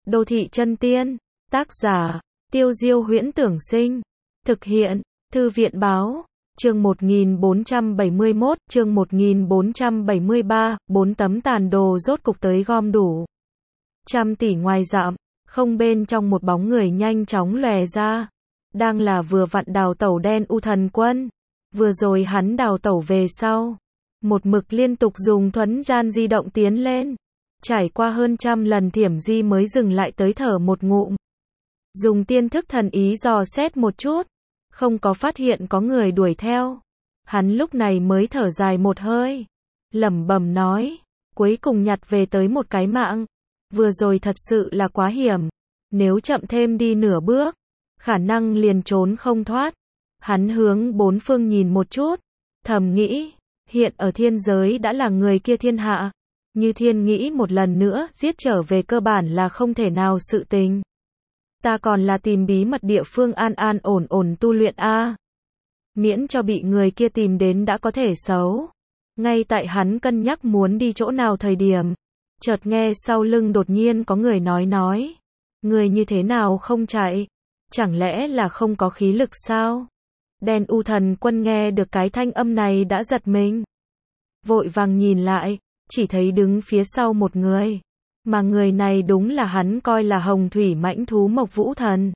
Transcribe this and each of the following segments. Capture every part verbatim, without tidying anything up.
Đô thị chân tiên. Tác giả, Tiêu Diêu Huyễn Tưởng Sinh. Thực hiện, Thư viện Báo. Chương một nghìn bốn trăm bảy mươi mốt, chương một nghìn bốn trăm bảy mươi ba, bốn tấm tàn đồ rốt cục tới gom đủ. Trăm tỷ ngoài dặm, không bên trong một bóng người nhanh chóng lòe ra. Đang là vừa vặn đào tẩu đen u thần quân. Vừa rồi hắn đào tẩu về sau. Một mực liên tục dùng thuấn gian di động tiến lên. Trải qua hơn trăm lần thiểm di mới dừng lại tới thở một ngụm. Dùng tiên thức thần ý dò xét một chút. Không có phát hiện có người đuổi theo. Hắn lúc này mới thở dài một hơi. Lẩm bẩm nói. Cuối cùng nhặt về tới một cái mạng. Vừa rồi thật sự là quá hiểm. Nếu chậm thêm đi nửa bước. Khả năng liền trốn không thoát. Hắn hướng bốn phương nhìn một chút. Thầm nghĩ. Hiện ở thiên giới đã là người kia thiên hạ. Như thiên nghĩ một lần nữa giết trở về cơ bản là không thể nào sự tình. Ta còn là tìm bí mật địa phương an an ổn ổn tu luyện a. Miễn cho bị người kia tìm đến đã có thể xấu. Ngay tại hắn cân nhắc muốn đi chỗ nào thời điểm. Chợt nghe sau lưng đột nhiên có người nói nói. Người như thế nào không chạy? Chẳng lẽ là không có khí lực sao? Đen u thần quân nghe được cái thanh âm này đã giật mình. Vội vàng nhìn lại, chỉ thấy đứng phía sau một người. Mà người này đúng là hắn coi là hồng thủy mãnh thú Mộc Vũ Thần.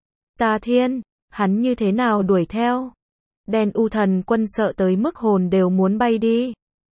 Ta thiên, hắn như thế nào đuổi theo? Đen u thần quân sợ tới mức hồn đều muốn bay đi.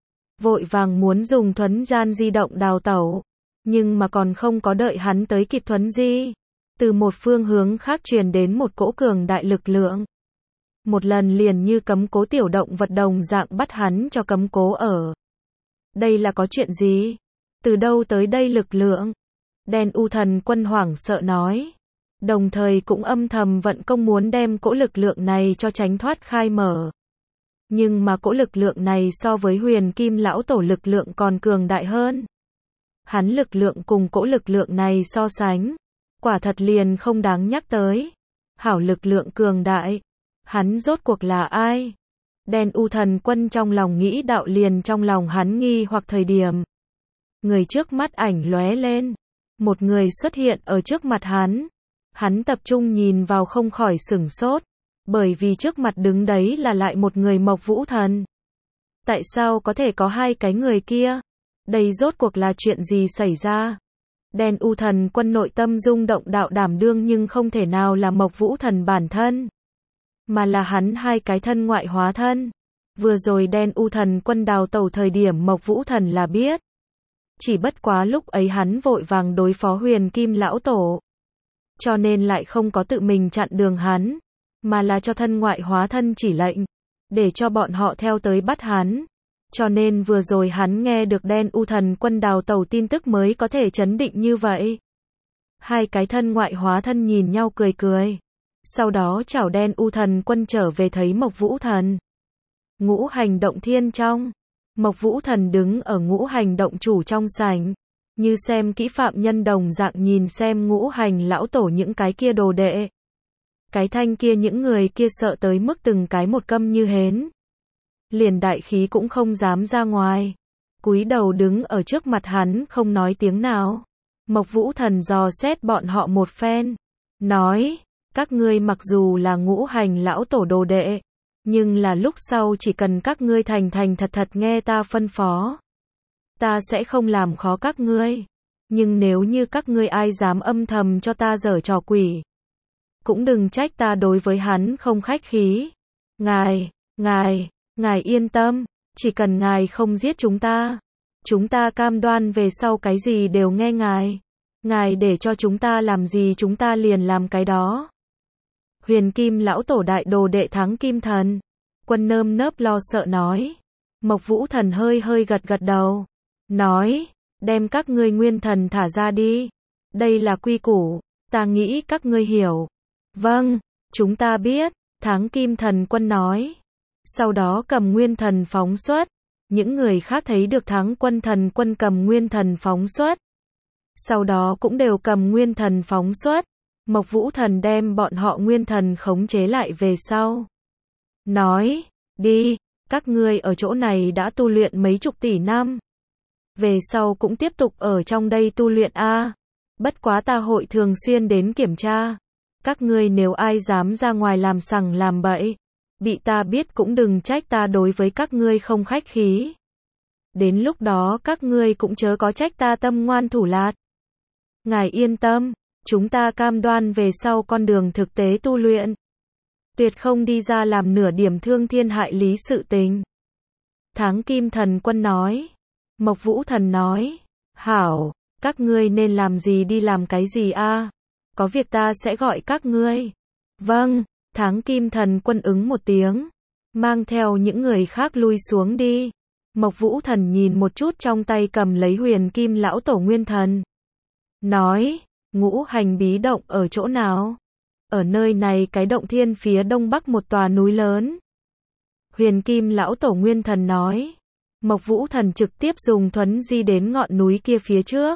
Vội vàng muốn dùng thuấn gian di động đào tẩu. Nhưng mà còn không có đợi hắn tới kịp thuấn di. Từ một phương hướng khác truyền đến một cỗ cường đại lực lượng. Một lần liền như cấm cố tiểu động vật đồng dạng bắt hắn cho cấm cố ở. Đây là có chuyện gì? Từ đâu tới đây lực lượng? Đen u thần quân hoảng sợ nói. Đồng thời cũng âm thầm vận công muốn đem cỗ lực lượng này cho tránh thoát khai mở. Nhưng mà cỗ lực lượng này so với huyền kim lão tổ lực lượng còn cường đại hơn. Hắn lực lượng cùng cỗ lực lượng này so sánh. Quả thật liền không đáng nhắc tới. Hảo lực lượng cường đại. Hắn rốt cuộc là ai? Đen u thần quân trong lòng nghĩ đạo liền trong lòng hắn nghi hoặc thời điểm. Người trước mắt ảnh lóe lên. Một người xuất hiện ở trước mặt hắn. Hắn tập trung nhìn vào không khỏi sửng sốt. Bởi vì trước mặt đứng đấy là lại một người Mộc Vũ Thần. Tại sao có thể có hai cái người kia? Đây rốt cuộc là chuyện gì xảy ra? Đen u thần quân nội tâm rung động đạo đảm đương nhưng không thể nào là Mộc Vũ Thần bản thân. Mà là hắn hai cái thân ngoại hóa thân. Vừa rồi đen u thần quân đào tẩu thời điểm Mộc Vũ Thần là biết. Chỉ bất quá lúc ấy hắn vội vàng đối phó huyền kim lão tổ. Cho nên lại không có tự mình chặn đường hắn. Mà là cho thân ngoại hóa thân chỉ lệnh. Để cho bọn họ theo tới bắt hắn. Cho nên vừa rồi hắn nghe được đen u thần quân đào tẩu tin tức mới có thể chấn định như vậy. Hai cái thân ngoại hóa thân nhìn nhau cười cười. Sau đó chảo đen u thần quân trở về thấy Mộc Vũ Thần. Ngũ hành động thiên trong. Mộc Vũ Thần đứng ở ngũ hành động chủ trong sảnh. Như xem kỹ phạm nhân đồng dạng nhìn xem ngũ hành lão tổ những cái kia đồ đệ. Cái thanh kia những người kia sợ tới mức từng cái một câm như hến. Liền đại khí cũng không dám ra ngoài. Cúi đầu đứng ở trước mặt hắn không nói tiếng nào. Mộc Vũ Thần dò xét bọn họ một phen. Nói. Các ngươi mặc dù là ngũ hành lão tổ đồ đệ. Nhưng là lúc sau chỉ cần các ngươi thành thành thật thật nghe ta phân phó. Ta sẽ không làm khó các ngươi. Nhưng nếu như các ngươi ai dám âm thầm cho ta giở trò quỷ. Cũng đừng trách ta đối với hắn không khách khí. Ngài, ngài, ngài yên tâm. Chỉ cần ngài không giết chúng ta. Chúng ta cam đoan về sau cái gì đều nghe ngài. Ngài để cho chúng ta làm gì chúng ta liền làm cái đó. Huyền kim lão tổ đại đồ đệ Thắng Kim Thần. Quân nơm nớp lo sợ nói. Mộc Vũ Thần hơi hơi gật gật đầu. Nói. Đem các ngươi nguyên thần thả ra đi. Đây là quy củ. Ta nghĩ các ngươi hiểu. Vâng. Chúng ta biết. Thắng Kim Thần quân nói. Sau đó cầm nguyên thần phóng xuất. Những người khác thấy được Thắng quân thần quân cầm nguyên thần phóng xuất. Sau đó cũng đều cầm nguyên thần phóng xuất. Mộc Vũ Thần đem bọn họ nguyên thần khống chế lại về sau. Nói, đi, các ngươi ở chỗ này đã tu luyện mấy chục tỷ năm. Về sau cũng tiếp tục ở trong đây tu luyện a. Bất quá ta hội thường xuyên đến kiểm tra. Các ngươi nếu ai dám ra ngoài làm sằng làm bậy, bị ta biết cũng đừng trách ta đối với các ngươi không khách khí. Đến lúc đó các ngươi cũng chớ có trách ta tâm ngoan thủ lạt. Ngài yên tâm, chúng ta cam đoan về sau con đường thực tế tu luyện. Tuyệt không đi ra làm nửa điểm thương thiên hại lý sự tình. Tháng Kim Thần Quân nói. Mộc Vũ Thần nói. Hảo, các ngươi nên làm gì đi làm cái gì a? Có việc ta sẽ gọi các ngươi. Vâng, Tháng Kim Thần Quân ứng một tiếng. Mang theo những người khác lui xuống đi. Mộc Vũ Thần nhìn một chút trong tay cầm lấy huyền kim lão tổ nguyên thần. Nói, ngũ hành bí động ở chỗ nào? Ở nơi này cái động thiên phía đông bắc một tòa núi lớn. Huyền kim lão tổ nguyên thần nói. Mộc Vũ Thần trực tiếp dùng thuấn di đến ngọn núi kia phía trước.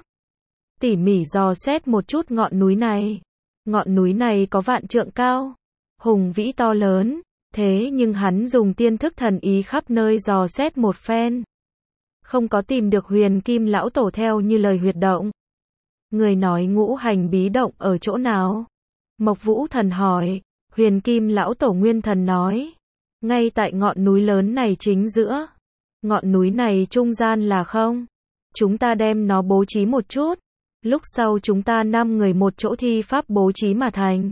Tỉ mỉ dò xét một chút ngọn núi này. Ngọn núi này có vạn trượng cao. Hùng vĩ to lớn. Thế nhưng hắn dùng tiên thức thần ý khắp nơi dò xét một phen. Không có tìm được huyền kim lão tổ theo như lời huyệt động. Người nói ngũ hành bí động ở chỗ nào? Mộc Vũ Thần hỏi. Huyền kim lão tổ nguyên thần nói. Ngay tại ngọn núi lớn này chính giữa. Ngọn núi này trung gian là không? Chúng ta đem nó bố trí một chút. Lúc sau chúng ta năm người một chỗ thi pháp bố trí mà thành.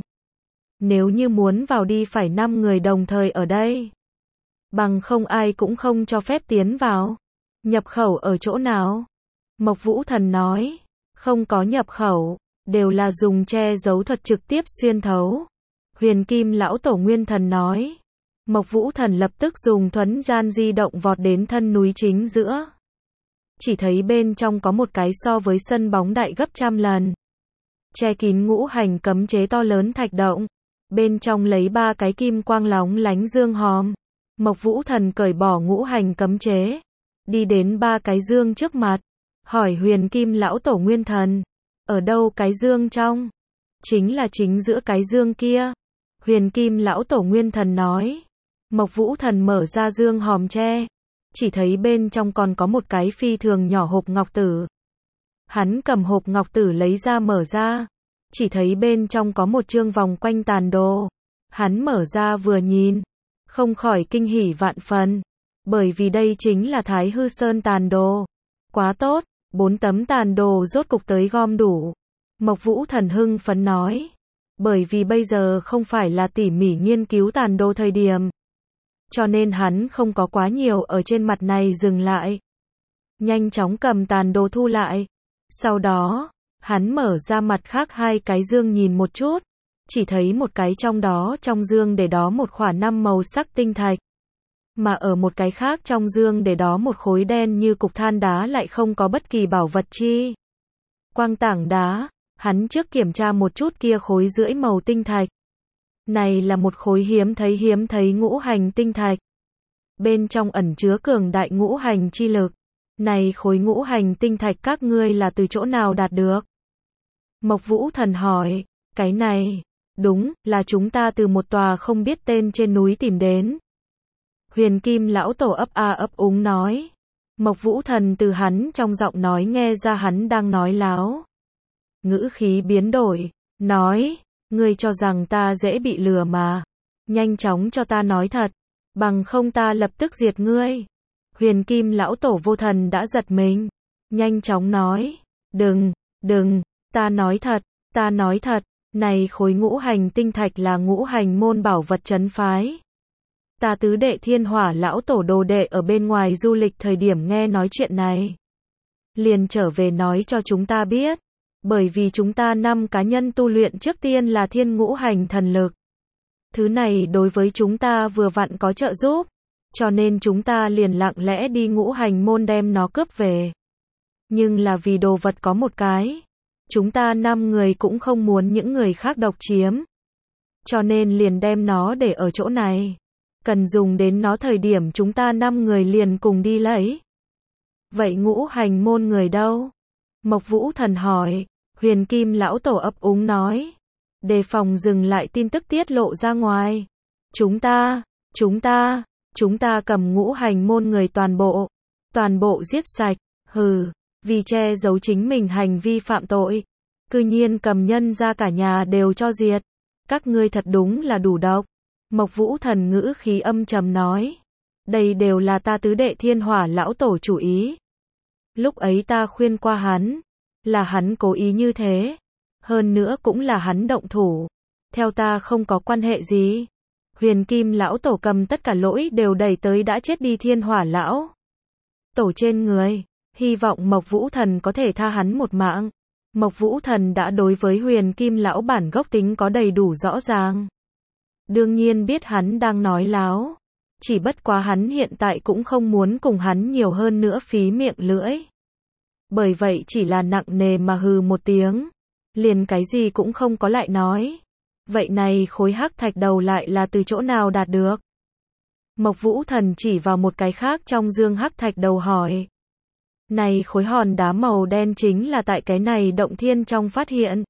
Nếu như muốn vào đi phải năm người đồng thời ở đây. Bằng không ai cũng không cho phép tiến vào. Nhập khẩu ở chỗ nào? Mộc Vũ Thần nói. Không có nhập khẩu. Đều là dùng che giấu thuật trực tiếp xuyên thấu. Huyền kim lão tổ nguyên thần nói. Mộc Vũ Thần lập tức dùng thuấn gian di động vọt đến thân núi chính giữa. Chỉ thấy bên trong có một cái so với sân bóng đại gấp trăm lần. Che kín ngũ hành cấm chế to lớn thạch động. Bên trong lấy ba cái kim quang lóng lánh dương hòm. Mộc Vũ Thần cởi bỏ ngũ hành cấm chế. Đi đến ba cái dương trước mặt. Hỏi huyền kim lão tổ nguyên thần. Ở đâu cái dương trong? Chính là chính giữa cái dương kia. Huyền kim lão tổ nguyên thần nói. Mộc Vũ Thần mở ra dương hòm tre. Chỉ thấy bên trong còn có một cái phi thường nhỏ hộp ngọc tử. Hắn cầm hộp ngọc tử lấy ra mở ra. Chỉ thấy bên trong có một chương vòng quanh tàn đồ. Hắn mở ra vừa nhìn. Không khỏi kinh hỉ vạn phần. Bởi vì đây chính là Thái Hư Sơn tàn đồ. Quá tốt, bốn tấm tàn đồ rốt cục tới gom đủ. Mộc Vũ Thần hưng phấn nói. Bởi vì bây giờ không phải là tỉ mỉ nghiên cứu tàn đồ thời điểm. Cho nên hắn không có quá nhiều ở trên mặt này dừng lại. Nhanh chóng cầm tàn đồ thu lại. Sau đó, hắn mở ra mặt khác hai cái dương nhìn một chút. Chỉ thấy một cái trong đó trong dương để đó một khỏa năm màu sắc tinh thạch. Mà ở một cái khác trong dương để đó một khối đen như cục than đá lại không có bất kỳ bảo vật chi. Quang tảng đá, hắn trước kiểm tra một chút kia khối rưỡi màu tinh thạch. Này là một khối hiếm thấy hiếm thấy ngũ hành tinh thạch. Bên trong ẩn chứa cường đại ngũ hành chi lực. Này khối ngũ hành tinh thạch các ngươi là từ chỗ nào đạt được? Mộc Vũ Thần hỏi, cái này, đúng, là chúng ta từ một tòa không biết tên trên núi tìm đến. Huyền kim lão tổ ấp a ấp úng nói. Mộc Vũ Thần từ hắn trong giọng nói nghe ra hắn đang nói láo. Ngữ khí biến đổi, nói, ngươi cho rằng ta dễ bị lừa mà. Nhanh chóng cho ta nói thật, bằng không ta lập tức diệt ngươi. Huyền kim lão tổ vô thần đã giật mình. Nhanh chóng nói, đừng, đừng, ta nói thật, ta nói thật, này khối ngũ hành tinh thạch là ngũ hành môn bảo vật trấn phái. Ta tứ đệ thiên hỏa lão tổ đồ đệ ở bên ngoài du lịch thời điểm nghe nói chuyện này. Liền trở về nói cho chúng ta biết. Bởi vì chúng ta năm cá nhân tu luyện trước tiên là thiên ngũ hành thần lực. Thứ này đối với chúng ta vừa vặn có trợ giúp. Cho nên chúng ta liền lặng lẽ đi ngũ hành môn đem nó cướp về. Nhưng là vì đồ vật có một cái. Chúng ta năm người cũng không muốn những người khác độc chiếm. Cho nên liền đem nó để ở chỗ này. Cần dùng đến nó thời điểm chúng ta năm người liền cùng đi lấy. Vậy ngũ hành môn người đâu? Mộc Vũ Thần hỏi. Huyền kim lão tổ ấp úng nói. Đề phòng dừng lại tin tức tiết lộ ra ngoài. Chúng ta, chúng ta, chúng ta cầm ngũ hành môn người toàn bộ. Toàn bộ giết sạch, hừ, vì che giấu chính mình hành vi phạm tội. cư nhiên cầm nhân ra cả nhà đều cho diệt. Các ngươi thật đúng là đủ độc. Mộc Vũ Thần ngữ khí âm trầm nói. Đây đều là ta tứ đệ thiên hỏa lão tổ chủ ý. Lúc ấy ta khuyên qua hắn, là hắn cố ý như thế. Hơn nữa cũng là hắn động thủ. Theo ta không có quan hệ gì. Huyền Kim lão tổ cầm tất cả lỗi đều đẩy tới đã chết đi thiên hỏa lão tổ trên người. Hy vọng Mộc Vũ Thần có thể tha hắn một mạng. Mộc Vũ Thần đã đối với Huyền Kim lão bản gốc tính có đầy đủ rõ ràng. Đương nhiên biết hắn đang nói láo. Chỉ bất quá hắn hiện tại cũng không muốn cùng hắn nhiều hơn nữa phí miệng lưỡi. Bởi vậy chỉ là nặng nề mà hừ một tiếng. Liền cái gì cũng không có lại nói. Vậy này khối hắc thạch đầu lại là từ chỗ nào đạt được? Mộc Vũ Thần chỉ vào một cái khác trong dương hắc thạch đầu hỏi. Này khối hòn đá màu đen chính là tại cái này động thiên trong phát hiện.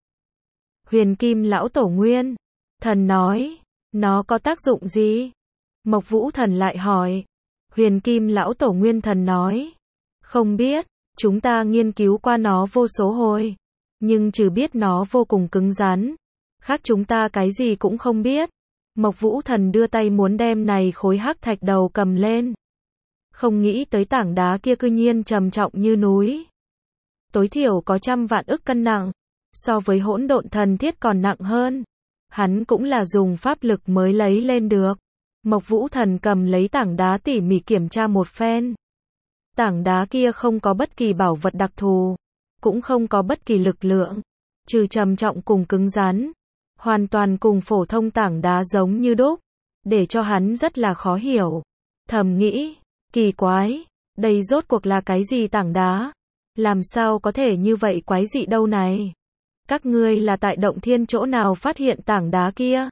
Huyền Kim lão tổ nguyên thần nói. Nó có tác dụng gì? Mộc Vũ Thần lại hỏi. Huyền Kim lão tổ nguyên thần nói. Không biết, chúng ta nghiên cứu qua nó vô số hồi. Nhưng trừ biết nó vô cùng cứng rắn. Khác chúng ta cái gì cũng không biết. Mộc Vũ Thần đưa tay muốn đem này khối hắc thạch đầu cầm lên. Không nghĩ tới tảng đá kia cư nhiên trầm trọng như núi. Tối thiểu có trăm vạn ức cân nặng. So với hỗn độn thần thiết còn nặng hơn. Hắn cũng là dùng pháp lực mới lấy lên được. Mộc Vũ Thần cầm lấy tảng đá tỉ mỉ kiểm tra một phen. Tảng đá kia không có bất kỳ bảo vật đặc thù. Cũng không có bất kỳ lực lượng. Trừ trầm trọng cùng cứng rắn. Hoàn toàn cùng phổ thông tảng đá giống như đúc. Để cho hắn rất là khó hiểu. Thầm nghĩ. Kỳ quái. Đây rốt cuộc là cái gì tảng đá? Làm sao có thể như vậy quái dị đâu này? Các ngươi là tại động thiên chỗ nào phát hiện tảng đá kia?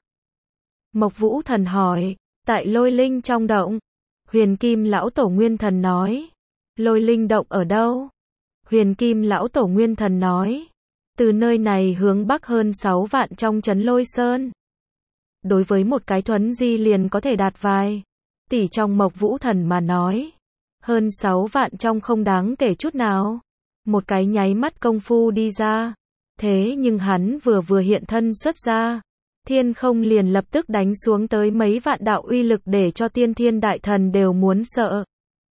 Mộc Vũ Thần hỏi. Tại lôi linh trong động. Huyền Kim lão tổ nguyên thần nói. Lôi linh động ở đâu? Huyền Kim lão tổ nguyên thần nói. Từ nơi này hướng bắc hơn sáu vạn trong trấn Lôi Sơn. Đối với một cái thuấn di liền có thể đạt vài tỷ trong Mộc Vũ Thần mà nói. Hơn sáu vạn trong không đáng kể chút nào. Một cái nháy mắt công phu đi ra. Thế nhưng hắn vừa vừa hiện thân xuất ra. Thiên không liền lập tức đánh xuống tới mấy vạn đạo uy lực để cho tiên thiên đại thần đều muốn sợ.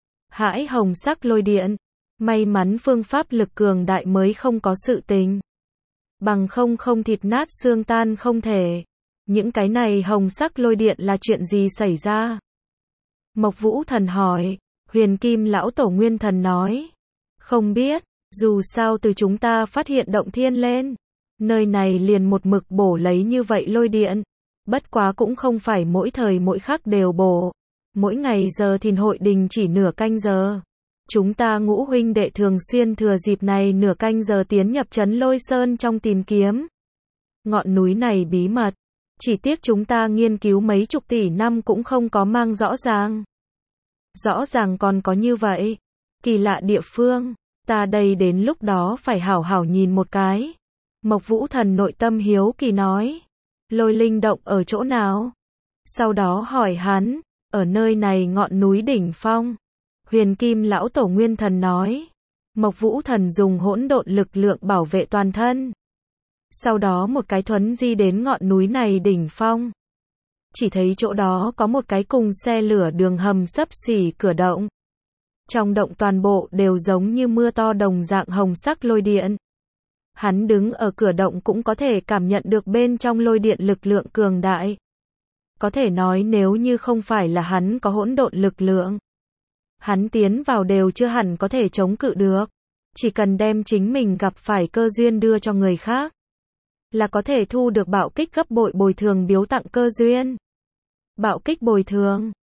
Hãi hồng sắc lôi điện. May mắn phương pháp lực cường đại mới không có sự tình. Bằng không không thịt nát xương tan không thể. Những cái này hồng sắc lôi điện là chuyện gì xảy ra? Mộc Vũ Thần hỏi. Huyền Kim lão tổ nguyên thần nói. Không biết, dù sao từ chúng ta phát hiện động thiên lên. Nơi này liền một mực bổ lấy như vậy lôi điện. Bất quá cũng không phải mỗi thời mỗi khắc đều bổ. Mỗi ngày giờ thìn hội đình chỉ nửa canh giờ. Chúng ta ngũ huynh đệ thường xuyên thừa dịp này nửa canh giờ tiến nhập trấn Lôi Sơn trong tìm kiếm. Ngọn núi này bí mật. Chỉ tiếc chúng ta nghiên cứu mấy chục tỷ năm cũng không có mang rõ ràng. Rõ ràng còn có như vậy. Kỳ lạ địa phương. Ta đây đến lúc đó phải hảo hảo nhìn một cái. Mộc Vũ Thần nội tâm hiếu kỳ nói. Lôi linh động ở chỗ nào? Sau đó hỏi hắn. Ở nơi này ngọn núi đỉnh phong. Huyền Kim lão tổ nguyên thần nói. Mộc Vũ Thần dùng hỗn độn lực lượng bảo vệ toàn thân. Sau đó một cái thuấn di đến ngọn núi này đỉnh phong. Chỉ thấy chỗ đó có một cái cùng xe lửa đường hầm xấp xỉ cửa động. Trong động toàn bộ đều giống như mưa to đồng dạng hồng sắc lôi điện. Hắn đứng ở cửa động cũng có thể cảm nhận được bên trong lôi điện lực lượng cường đại. Có thể nói nếu như không phải là hắn có hỗn độn lực lượng. Hắn tiến vào đều chưa hẳn có thể chống cự được. Chỉ cần đem chính mình gặp phải cơ duyên đưa cho người khác. Là có thể thu được bạo kích gấp bội bồi thường biếu tặng cơ duyên. Bạo kích bồi thường.